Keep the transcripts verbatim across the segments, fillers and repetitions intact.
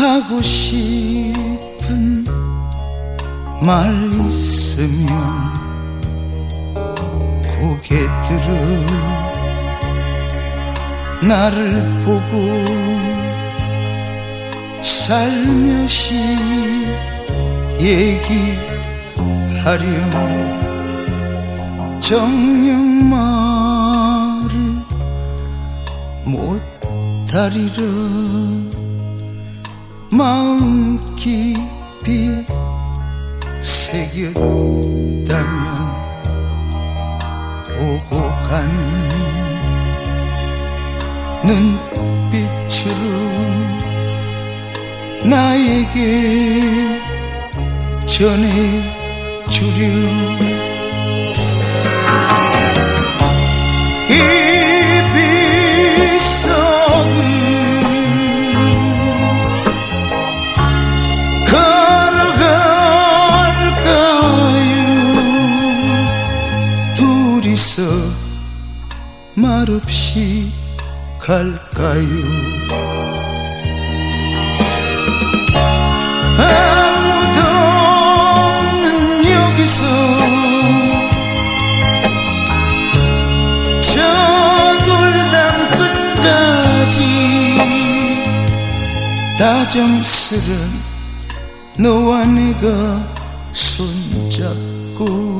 하고 싶은 말 있으면 고개 들어 나를 보고 살며시 얘기하렴. 정녕 말을 못하리라. 마음 깊이 새겼다면 오고 가는 눈빛으로 나에게 전해주렴. 이 빗속을 말없이 갈까요? 아무도 없는 여기서 저 돌담 끝까지 다정스런 너와 내가 손잡고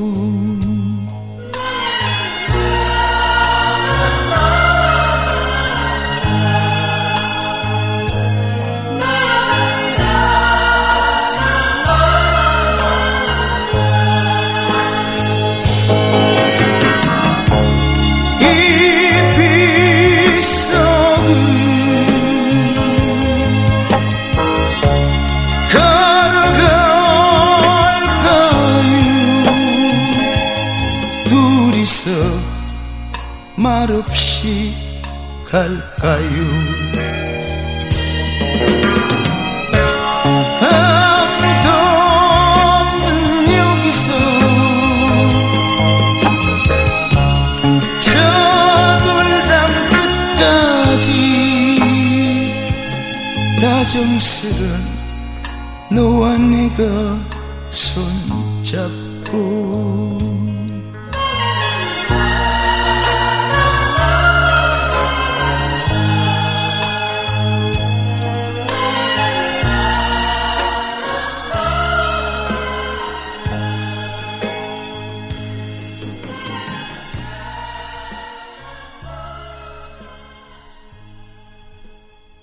말없이 갈까요? 아무도 없는 여기서 저 돌담 끝까지 다정스런 너와 내가 손잡고